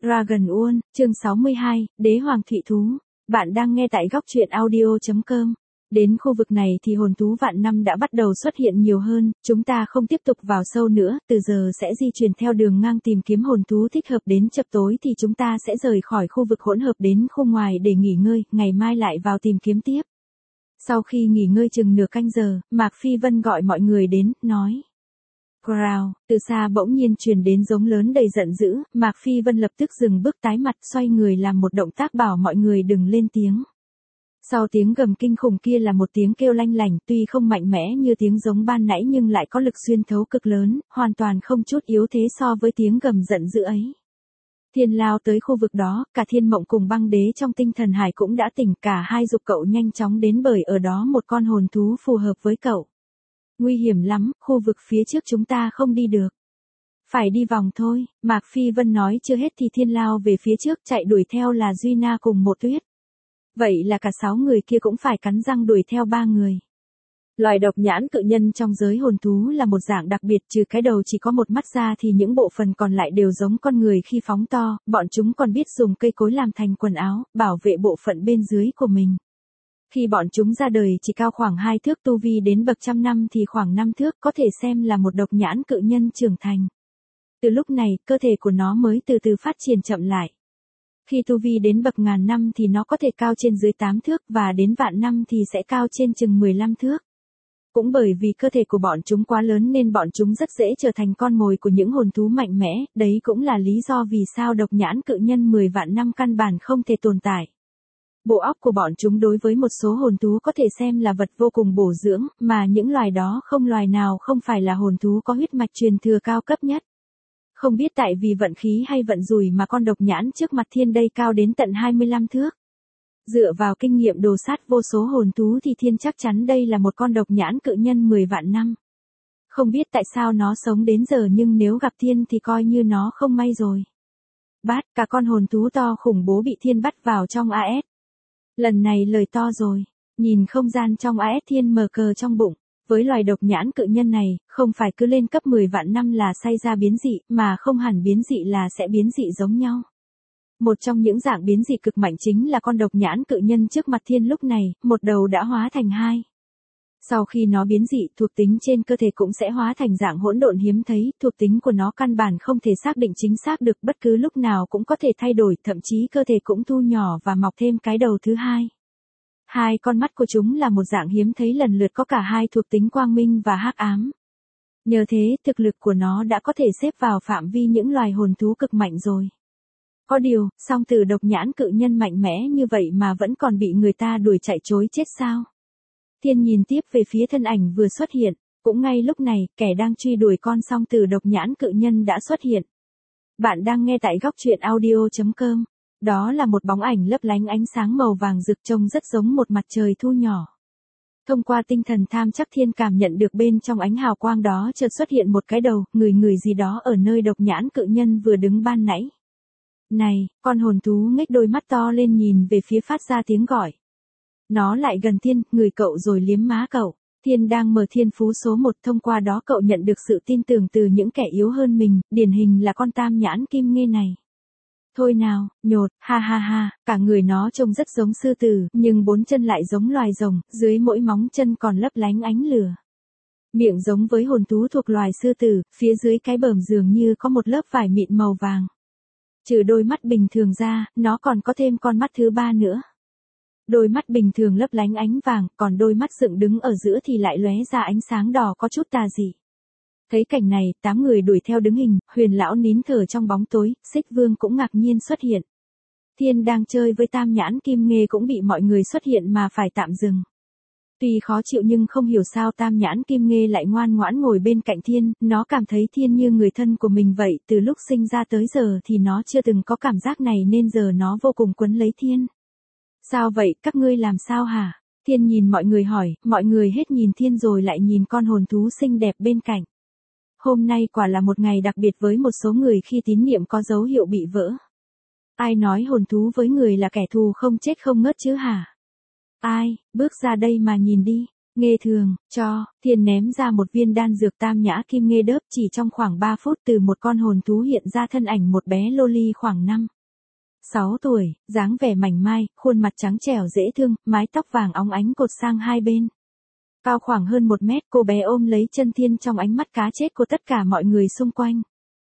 Dragon World, chương 62, Đế Hoàng Thụy Thú. Bạn đang nghe tại góc truyện audio.com. Đến khu vực này thì hồn thú vạn năm đã bắt đầu xuất hiện nhiều hơn, chúng ta không tiếp tục vào sâu nữa, từ giờ sẽ di chuyển theo đường ngang tìm kiếm hồn thú thích hợp, đến chập tối thì chúng ta sẽ rời khỏi khu vực hỗn hợp đến khu ngoài để nghỉ ngơi, ngày mai lại vào tìm kiếm tiếp. Sau khi nghỉ ngơi chừng nửa canh giờ, Mạc Phi Vân gọi mọi người đến, nói. Growl, từ xa bỗng nhiên truyền đến giống lớn đầy giận dữ, Mạc Phi Vân lập tức dừng bước tái mặt, xoay người làm một động tác bảo mọi người đừng lên tiếng. Sau tiếng gầm kinh khủng kia là một tiếng kêu lanh lảnh, tuy không mạnh mẽ như tiếng giống ban nãy nhưng lại có lực xuyên thấu cực lớn, hoàn toàn không chút yếu thế so với tiếng gầm giận dữ ấy. Thiên lao tới khu vực đó, cả Thiên Mộng cùng Băng Đế trong tinh thần hải cũng đã tỉnh, cả hai giục cậu nhanh chóng đến bởi ở đó một con hồn thú phù hợp với cậu. Nguy hiểm lắm, khu vực phía trước chúng ta không đi được. Phải đi vòng thôi, Mạc Phi Vân nói chưa hết thì Thiên lao về phía trước, chạy đuổi theo là Duy Na cùng Mộ Tuyết. Vậy là cả 6 người kia cũng phải cắn răng đuổi theo 3 người. Loài độc nhãn cự nhân trong giới hồn thú là một dạng đặc biệt, trừ cái đầu chỉ có một mắt ra thì những bộ phận còn lại đều giống con người khi phóng to, bọn chúng còn biết dùng cây cối làm thành quần áo, bảo vệ bộ phận bên dưới của mình. Khi bọn chúng ra đời chỉ cao khoảng 2 thước, tu vi đến bậc trăm năm thì khoảng 5 thước, có thể xem là một độc nhãn cự nhân trưởng thành. Từ lúc này, cơ thể của nó mới từ từ phát triển chậm lại. Khi tu vi đến bậc ngàn năm thì nó có thể cao trên dưới 8 thước và đến vạn năm thì sẽ cao trên chừng 15 thước. Cũng bởi vì cơ thể của bọn chúng quá lớn nên bọn chúng rất dễ trở thành con mồi của những hồn thú mạnh mẽ, đấy cũng là lý do vì sao độc nhãn cự nhân 10 vạn năm căn bản không thể tồn tại. Bộ óc của bọn chúng đối với một số hồn thú có thể xem là vật vô cùng bổ dưỡng, mà những loài đó không loài nào không phải là hồn thú có huyết mạch truyền thừa cao cấp nhất. Không biết tại vì vận khí hay vận rủi mà con độc nhãn trước mặt Thiên đây cao đến tận 25 thước. Dựa vào kinh nghiệm đồ sát vô số hồn thú thì Thiên chắc chắn đây là một con độc nhãn cự nhân 10 vạn năm. Không biết tại sao nó sống đến giờ nhưng nếu gặp Thiên thì coi như nó không may rồi. Bát, cả con hồn thú to khủng bố bị Thiên bắt vào trong AS. Lần này lời to rồi, nhìn không gian trong AS Thiên mờ cờ trong bụng. Với loài độc nhãn cự nhân này, không phải cứ lên cấp 10 vạn năm là xảy ra biến dị, mà không hẳn biến dị là sẽ biến dị giống nhau. Một trong những dạng biến dị cực mạnh chính là con độc nhãn cự nhân trước mặt Thiên lúc này, một đầu đã hóa thành 2. Sau khi nó biến dị, thuộc tính trên cơ thể cũng sẽ hóa thành dạng hỗn độn hiếm thấy, thuộc tính của nó căn bản không thể xác định chính xác được, bất cứ lúc nào cũng có thể thay đổi, thậm chí cơ thể cũng thu nhỏ và mọc thêm cái đầu thứ 2. 2 con mắt của chúng là một dạng hiếm thấy, lần lượt có cả 2 thuộc tính quang minh và hắc ám. Nhờ thế, thực lực của nó đã có thể xếp vào phạm vi những loài hồn thú cực mạnh rồi. Có điều, song tử độc nhãn cự nhân mạnh mẽ như vậy mà vẫn còn bị người ta đuổi chạy trối chết sao? Thiên nhìn tiếp về phía thân ảnh vừa xuất hiện, cũng ngay lúc này, kẻ đang truy đuổi con song tử độc nhãn cự nhân đã xuất hiện. Bạn đang nghe tại góc truyện audio.com. Đó là một bóng ảnh lấp lánh ánh sáng màu vàng rực, trông rất giống một mặt trời thu nhỏ. Thông qua tinh thần tham chắc, Thiên cảm nhận được bên trong ánh hào quang đó chợt xuất hiện một cái đầu, người gì đó ở nơi độc nhãn cự nhân vừa đứng ban nãy. Này, con hồn thú ngếch đôi mắt to lên nhìn về phía phát ra tiếng gọi. Nó lại gần Thiên, người cậu rồi liếm má cậu. Thiên đang mở thiên phú số 1, thông qua đó cậu nhận được sự tin tưởng từ những kẻ yếu hơn mình, điển hình là con tam nhãn kim nghê này. Thôi nào, nhột, ha ha ha, cả người nó trông rất giống sư tử, nhưng 4 chân lại giống loài rồng, dưới mỗi móng chân còn lấp lánh ánh lửa. Miệng giống với hồn thú thuộc loài sư tử, phía dưới cái bờm dường như có một lớp vải mịn màu vàng. Trừ đôi mắt bình thường ra, nó còn có thêm con mắt thứ 3 nữa. Đôi mắt bình thường lấp lánh ánh vàng, còn đôi mắt dựng đứng ở giữa thì lại lóe ra ánh sáng đỏ có chút tà dị. Thấy cảnh này, 8 người đuổi theo đứng hình, Huyền lão nín thở trong bóng tối, Xích Vương cũng ngạc nhiên xuất hiện. Thiên đang chơi với tam nhãn kim nghê cũng bị mọi người xuất hiện mà phải tạm dừng. Tuy khó chịu nhưng không hiểu sao tam nhãn kim nghê lại ngoan ngoãn ngồi bên cạnh Thiên, nó cảm thấy Thiên như người thân của mình vậy, từ lúc sinh ra tới giờ thì nó chưa từng có cảm giác này nên giờ nó vô cùng quấn lấy Thiên. Sao vậy, các ngươi làm sao hả? Thiên nhìn mọi người hỏi, mọi người hết nhìn Thiên rồi lại nhìn con hồn thú xinh đẹp bên cạnh. Hôm nay quả là một ngày đặc biệt với một số người khi tín niệm có dấu hiệu bị vỡ. Ai nói hồn thú với người là kẻ thù không chết không ngớt chứ hả? Ai, bước ra đây mà nhìn đi. Nghê thường, cho, thiên ném ra một viên đan dược tam nhã kim nghê đớp chỉ trong khoảng 3 phút từ một con hồn thú hiện ra thân ảnh một bé loli khoảng 6 tuổi, dáng vẻ mảnh mai, khuôn mặt trắng trẻo dễ thương, mái tóc vàng óng ánh cột sang hai bên. Cao khoảng hơn 1 mét, cô bé ôm lấy chân thiên trong ánh mắt cá chết của tất cả mọi người xung quanh.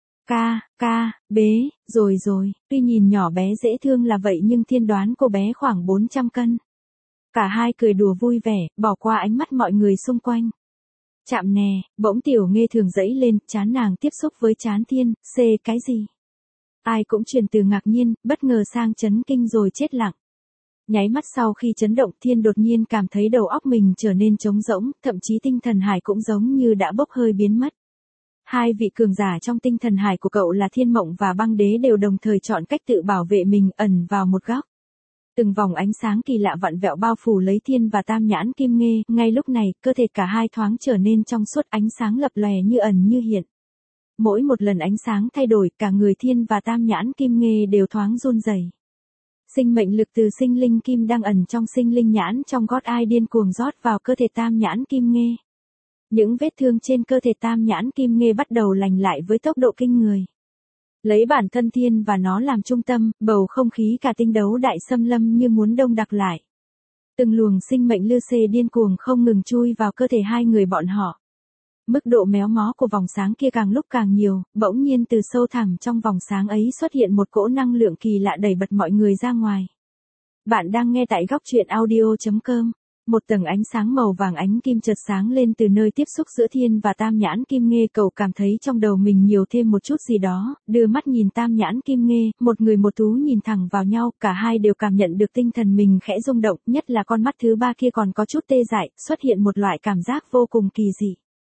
Bế, rồi, tuy nhìn nhỏ bé dễ thương là vậy nhưng thiên đoán cô bé khoảng 400 cân. Cả hai cười đùa vui vẻ, bỏ qua ánh mắt mọi người xung quanh. Chạm nè, bỗng tiểu nghê thường dẫy lên, trán nàng tiếp xúc với trán thiên, cái gì? Ai cũng chuyển từ ngạc nhiên, bất ngờ sang chấn kinh rồi chết lặng. Nháy mắt sau khi chấn động thiên đột nhiên cảm thấy đầu óc mình trở nên trống rỗng, thậm chí tinh thần hải cũng giống như đã bốc hơi biến mất. Hai vị cường giả trong tinh thần hải của cậu là Thiên Mộng và Băng Đế đều đồng thời chọn cách tự bảo vệ mình, ẩn vào một góc. Từng vòng ánh sáng kỳ lạ vặn vẹo bao phủ lấy thiên và tam nhãn kim nghê, ngay lúc này, cơ thể cả hai thoáng trở nên trong suốt, ánh sáng lập lòe như ẩn như hiện. Mỗi một lần ánh sáng thay đổi, cả người thiên và tam nhãn kim nghê đều thoáng run rẩy. Sinh mệnh lực từ sinh linh kim đang ẩn trong sinh linh nhãn trong gót ai điên cuồng rót vào cơ thể tam nhãn kim nghê. Những vết thương trên cơ thể tam nhãn kim nghê bắt đầu lành lại với tốc độ kinh người. Lấy bản thân thiên và nó làm trung tâm, bầu không khí cả tinh đấu đại xâm lâm như muốn đông đặc lại. Từng luồng sinh mệnh lư xê điên cuồng không ngừng chui vào cơ thể hai người bọn họ. Mức độ méo mó của vòng sáng kia càng lúc càng nhiều, bỗng nhiên từ sâu thẳm trong vòng sáng ấy xuất hiện một cỗ năng lượng kỳ lạ đẩy bật mọi người ra ngoài. Bạn đang nghe tại góc truyện audio.com. Một tầng ánh sáng màu vàng ánh kim chợt sáng lên từ nơi tiếp xúc giữa thiên và tam nhãn kim nghê, cậu cảm thấy trong đầu mình nhiều thêm một chút gì đó, đưa mắt nhìn tam nhãn kim nghê, một người một thú nhìn thẳng vào nhau, cả hai đều cảm nhận được tinh thần mình khẽ rung động, nhất là con mắt thứ ba kia còn có chút tê dại, xuất hiện một loại cảm giác vô cùng kỳ dị.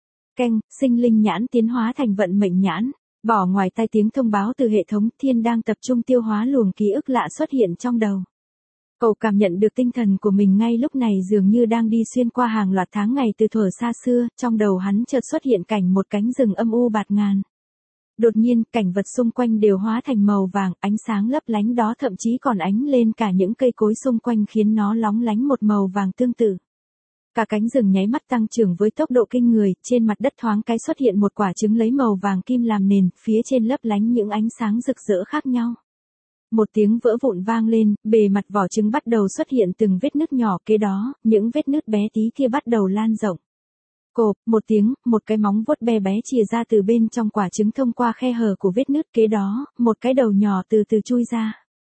Sinh linh nhãn tiến hóa thành vận mệnh nhãn, bỏ ngoài tai tiếng thông báo từ hệ thống, thiên đang tập trung tiêu hóa luồng ký ức lạ xuất hiện trong đầu. Cậu cảm nhận được tinh thần của mình ngay lúc này dường như đang đi xuyên qua hàng loạt tháng ngày từ thuở xa xưa, trong đầu hắn chợt xuất hiện cảnh một cánh rừng âm u bạt ngàn. Đột nhiên, cảnh vật xung quanh đều hóa thành màu vàng, ánh sáng lấp lánh đó thậm chí còn ánh lên cả những cây cối xung quanh khiến nó lóng lánh một màu vàng tương tự. Cả cánh rừng nháy mắt tăng trưởng với tốc độ kinh người, trên mặt đất thoáng cái xuất hiện một quả trứng lấy màu vàng kim làm nền, phía trên lấp lánh những ánh sáng rực rỡ khác nhau. Một tiếng vỡ vụn vang lên, bề mặt vỏ trứng bắt đầu xuất hiện từng vết nứt nhỏ, kế đó, những vết nứt bé tí kia bắt đầu lan rộng. Cộp, một tiếng, một cái móng vuốt bé bé chìa ra từ bên trong quả trứng thông qua khe hở của vết nứt, kế đó, một cái đầu nhỏ từ từ chui ra.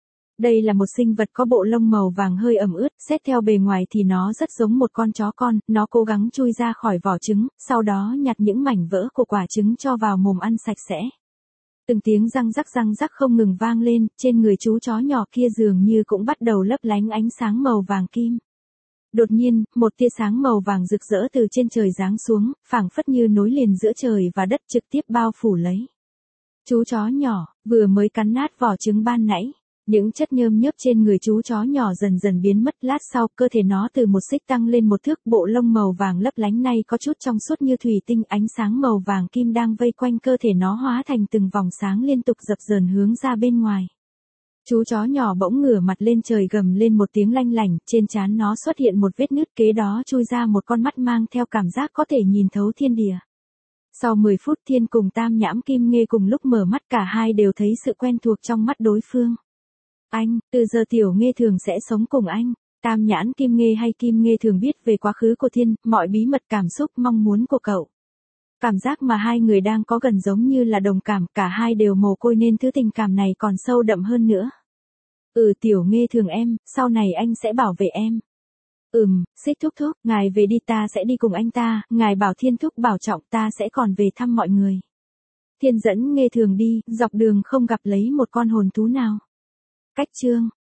Đây là một sinh vật có bộ lông màu vàng hơi ẩm ướt, xét theo bề ngoài thì nó rất giống một con chó con, nó cố gắng chui ra khỏi vỏ trứng, sau đó nhặt những mảnh vỡ của quả trứng cho vào mồm ăn sạch sẽ. Từng tiếng răng rắc không ngừng vang lên, trên người chú chó nhỏ kia dường như cũng bắt đầu lấp lánh ánh sáng màu vàng kim. Đột nhiên, một tia sáng màu vàng rực rỡ từ trên trời giáng xuống, phảng phất như nối liền giữa trời và đất trực tiếp bao phủ lấy. Chú chó nhỏ, vừa mới cắn nát vỏ trứng ban nãy. Những chất nhơm nhớp trên người chú chó nhỏ dần dần biến mất, lát sau cơ thể nó từ một xích tăng lên một thước, bộ lông màu vàng lấp lánh này có chút trong suốt như thủy tinh, ánh sáng màu vàng kim đang vây quanh cơ thể nó hóa thành từng vòng sáng liên tục dập dờn hướng ra bên ngoài. Chú chó nhỏ bỗng ngửa mặt lên trời gầm lên một tiếng lanh lảnh, trên trán nó xuất hiện một vết nứt, kế đó chui ra một con mắt mang theo cảm giác có thể nhìn thấu thiên địa. Sau 10 phút thiên cùng tam nhãn kim nghê cùng lúc mở mắt, cả hai đều thấy sự quen thuộc trong mắt đối phương. Anh, từ giờ tiểu nghê thường sẽ sống cùng anh. Tam nhãn kim nghê hay kim nghê thường biết về quá khứ của thiên, mọi bí mật cảm xúc mong muốn của cậu. Cảm giác mà hai người đang có gần giống như là đồng cảm, cả hai đều mồ côi nên thứ tình cảm này còn sâu đậm hơn nữa. Tiểu nghê thường em, sau này anh sẽ bảo vệ em. Xích thúc thúc, ngài về đi, ta sẽ đi cùng anh ta, ngài bảo thiên thúc bảo trọng, ta sẽ còn về thăm mọi người. Thiên dẫn nghê thường đi, dọc đường không gặp lấy một con hồn thú nào. Cách chương